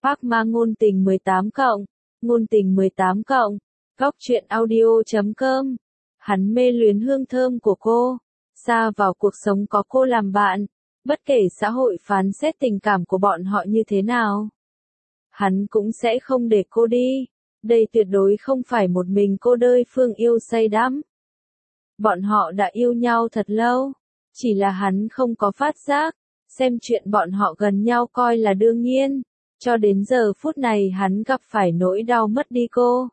Phác Ma ngôn tình 18 cộng, ngôn tình 18 cộng, góc truyện audio.com. Hắn mê luyến hương thơm của cô, xa vào cuộc sống có cô làm bạn, bất kể xã hội phán xét tình cảm của bọn họ như thế nào. Hắn cũng sẽ không để cô đi, đây tuyệt đối không phải một mình cô đơn phương yêu say đắm. Bọn họ đã yêu nhau thật lâu, chỉ là hắn không có phát giác, xem chuyện bọn họ gần nhau coi là đương nhiên, cho đến giờ phút này hắn gặp phải nỗi đau mất đi cô.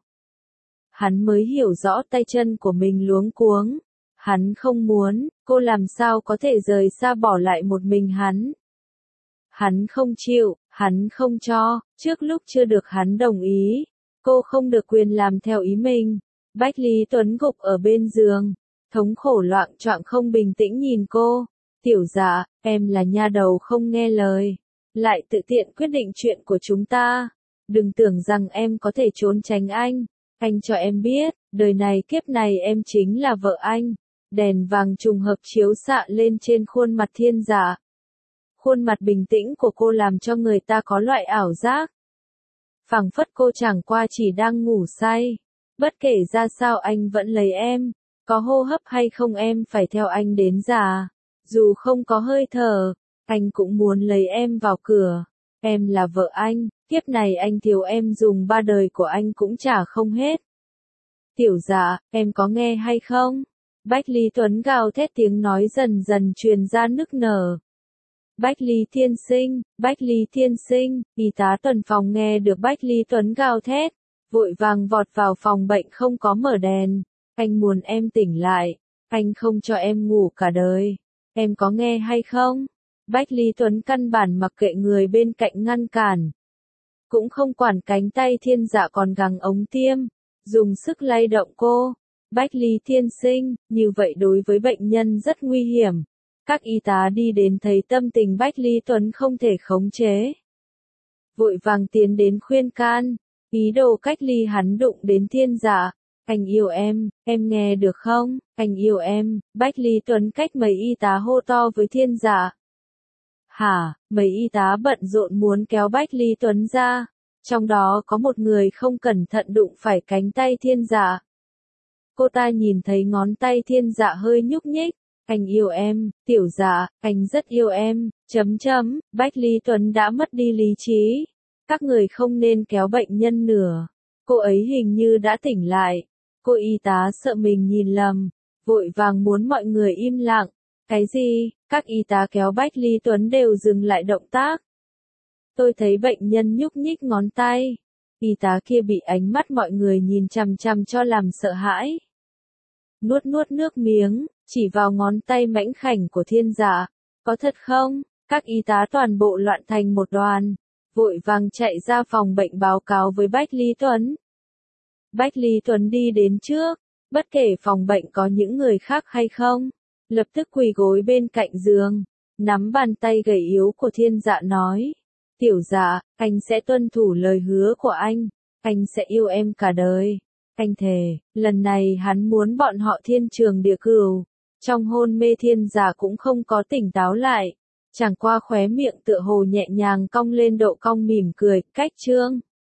Hắn mới hiểu rõ tay chân của mình luống cuống, hắn không muốn, cô làm sao có thể rời xa bỏ lại một mình hắn. Hắn không chịu, hắn không cho, trước lúc chưa được hắn đồng ý, cô không được quyền làm theo ý mình. Bách Lý Tuấn gục ở bên giường, thống khổ loạng choạng không bình tĩnh nhìn cô. Tiểu Dạ, em là nha đầu không nghe lời, lại tự tiện quyết định chuyện của chúng ta. Đừng tưởng rằng em có thể trốn tránh anh cho em biết, đời này kiếp này em chính là vợ anh. Đèn vàng trùng hợp chiếu xạ lên trên khuôn mặt Thiên Dạ. Khuôn mặt bình tĩnh của cô làm cho người ta có loại ảo giác. Phảng phất cô chẳng qua chỉ đang ngủ say. Bất kể ra sao anh vẫn lấy em, có hô hấp hay không em phải theo anh đến già. Dù không có hơi thở, anh cũng muốn lấy em vào cửa. Em là vợ anh, kiếp này anh thiếu em dùng 3 đời của anh cũng trả không hết. Tiểu Dạ, em có nghe hay không? Bách Lý Tuấn gào thét, tiếng nói dần dần truyền ra nức nở. Bách Lý Thiên Sinh, y tá tuần phòng nghe được Bách Lý Tuấn gào thét, vội vàng vọt vào phòng bệnh không có mở đèn. Anh muốn em tỉnh lại, anh không cho em ngủ cả đời. Em có nghe hay không? Bách Lý Tuấn căn bản mặc kệ người bên cạnh ngăn cản. Cũng không quản cánh tay Thiên Dạ còn gắng ống tiêm, dùng sức lay động cô. Bách Lý Thiên Sinh, như vậy đối với bệnh nhân rất nguy hiểm. Các y tá đi đến thấy tâm tình Bách Lý Tuấn không thể khống chế, vội vàng tiến đến khuyên can, ý đồ cách ly hắn. Đụng đến Thiên Dạ. Anh yêu em nghe được không? Anh yêu em. Bách Lý Tuấn cách mấy y tá hô to với Thiên Dạ. Hả? Mấy y tá bận rộn muốn kéo Bách Lý Tuấn ra, trong đó có một người không cẩn thận đụng phải cánh tay Thiên Dạ. Cô ta nhìn thấy ngón tay Thiên Dạ hơi nhúc nhích. Anh yêu em, Tiểu Dạ, anh rất yêu em, Bách Lý Tuấn đã mất đi lý trí. Các người không nên kéo bệnh nhân nữa. Cô ấy hình như đã tỉnh lại. Cô y tá sợ mình nhìn lầm, vội vàng muốn mọi người im lặng. Cái gì? Các y tá kéo Bách Lý Tuấn đều dừng lại động tác. Tôi thấy bệnh nhân nhúc nhích ngón tay. Y tá kia bị ánh mắt mọi người nhìn chằm chằm cho làm sợ hãi. Nuốt nước miếng, chỉ vào ngón tay mảnh khảnh của Thiên Dạ. Có thật không? Các y tá toàn bộ loạn thành một đoàn, vội vàng chạy ra phòng bệnh báo cáo với Bách Lý Tuấn. Bách Lý Tuấn đi đến trước, bất kể phòng bệnh có những người khác hay không, lập tức quỳ gối bên cạnh giường, nắm bàn tay gầy yếu của Thiên Dạ nói. Tiểu Dạ, anh sẽ tuân thủ lời hứa của anh sẽ yêu em cả đời. Anh thề, lần này hắn muốn bọn họ thiên trường địa cửu. Trong hôn mê Thiên Dạ cũng không có tỉnh táo lại, chẳng qua khóe miệng tựa hồ nhẹ nhàng cong lên độ cong mỉm cười. Cách chương